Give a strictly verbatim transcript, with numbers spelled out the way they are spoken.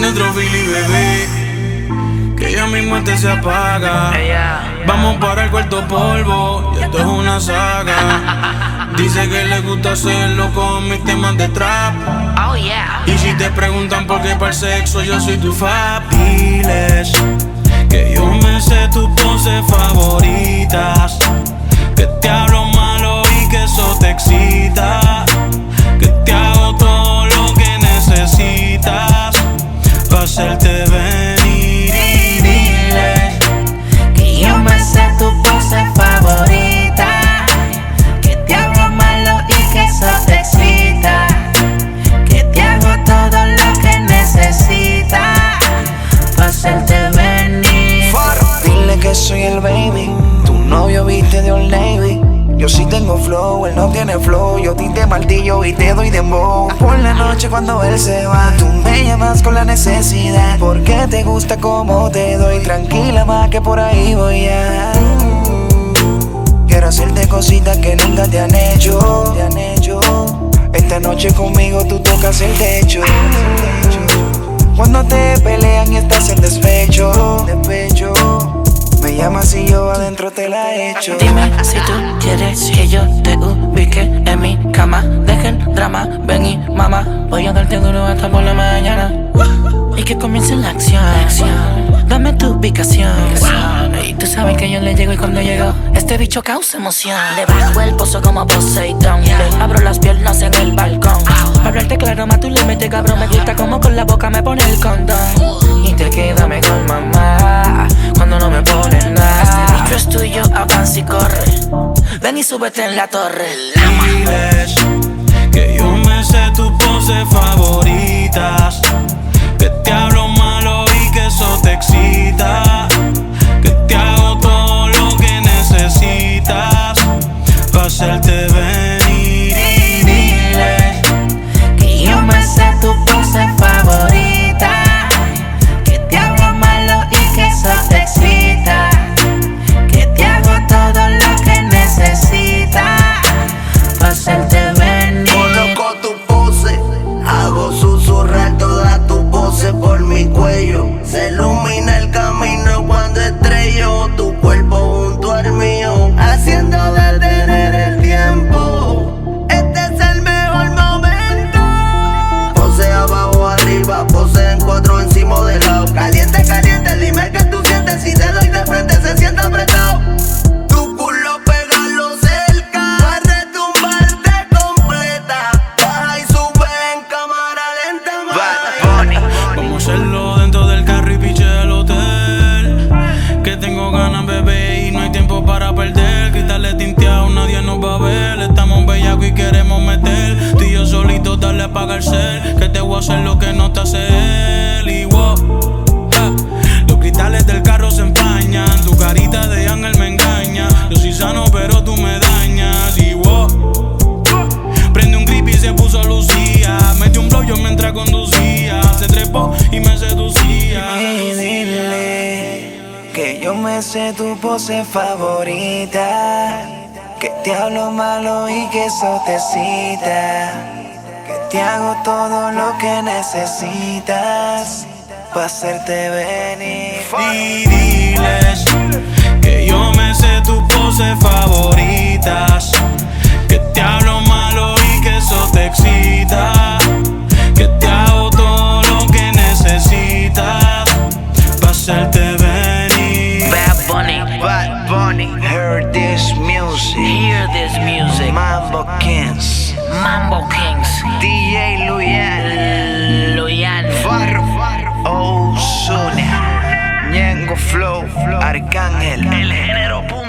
Prende otro Billy, bebé, que ya mismo este se apaga. Vamos para el cuarto polvo, y esto es una saga. Dice que le gusta hacerlo con mis temas de trap. Oh yeah. Y si te preguntan por qué para el sexo yo soy tu fab, diles que yo me sé tus poses favoritas, que te hablo malo y que eso te excita, que te hago todo lo que necesitas para hacerte venir. Y dile que yo me sé tu pose favorita, que te hablo malo y que eso te excita, que te hago todo lo que necesitas para hacerte venir. Dile que soy el baby, tu novio viste de Old Navy. Yo sí tengo flow, él no tiene flow. Yo tinte martillo y te doy dembow. Por la noche cuando él se va, tú me llamas con la necesidad, porque te gusta como te doy. Tranquila más que por ahí voy a. Quiero hacerte cositas que nunca te han hecho, te han hecho. Esta noche conmigo tú tocas el techo. Cuando te pelean y estás en despecho, despecho, me llamas y yo adentro te la echo. Dime si tú quieres que yo te ubique en mi cama. Dejen drama, ven y mamá, voy a darte duro hasta por la mañana. Y que comience la acción. Dame tu ubicación. Y tú sabes que yo le llego y cuando llego este bicho causa emoción. Le bajo el pozo como Poseidón, le abro las piernas en el balcón. Para hablarte claro, más tú le metes cabrón. Me gusta como con la boca me pone el condón. Y te queda mejor mamá cuando no me pones nada. Este bicho es tuyo, avanza y corre. Ven y súbete en la torre. Diles que yo me sé tus poses favoritas, que te hablo malo y que eso te excita, que te hago todo lo que necesitas para hacerte venir. Y dile que yo me sé tu pose favorita, que te hablo malo y que eso te excita, que te hago todo lo que necesitas para hacerte venir. Coloco tu pose, hago susurrar toda tu pose por mi cuello. Se ilumina el camino cuando estrello tu cuerpo junto al mío, haciendo detener el tiempo. Este es el mejor momento. Pose abajo, arriba, pose en cuatro encima de lado. Caliente, caliente, dime que tú sientes. Si te doy de frente se siente apretado. Tu culo pégalo cerca, pa' retumbarte completa. Baja y sube en cámara lenta, ma. vamos a hacerlo dentro del carro y piche del hotel, que tengo ganas, bebé, y no hay tiempo para perder. Quitarle tinteado, nadie nos va a ver. Estamos bellacos y queremos meter. Tú y yo solitos, darle a apagar el cel, que te voy a hacer lo que no te hace él. Y wow, ah, los cristales del carro se empañan. Tu carita de ángel me engaña. Yo soy sano pero tú me dañas. Y wow, prende un grip y se puso Lucía. Metió un blow yo mientras conducía. Se trepó y me seducía. Y dile que yo me sé tu pose favorita, que te hablo malo y que eso te excita, que te hago todo lo que necesitas para hacerte venir. Y diles que yo me sé tus poses favoritas, que te hablo malo y que eso te excita, que te hago todo lo que necesitas para hacerte venir. Bad Bunny, Bad Bunny, Hear this music, hear this music. Mambo Kings, Mambo Kings, D J Luyan, Luyan, Farro, Farro, Ozuna, Ñengo Flow, Arcángel, el género puro.